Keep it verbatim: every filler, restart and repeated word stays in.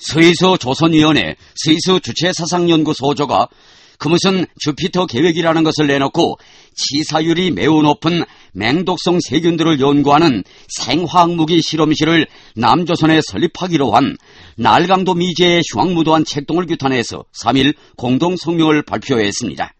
스위스 조선위원회 스위스 주체사상연구소조가 그 무슨 주피터 계획이라는 것을 내놓고 치사율이 매우 높은 맹독성 세균들을 연구하는 생화학무기 실험실을 남조선에 설립하기로 한 날강도 미제의 흉악무도한 책동을 규탄해서 삼 일 공동 성명을 발표했습니다.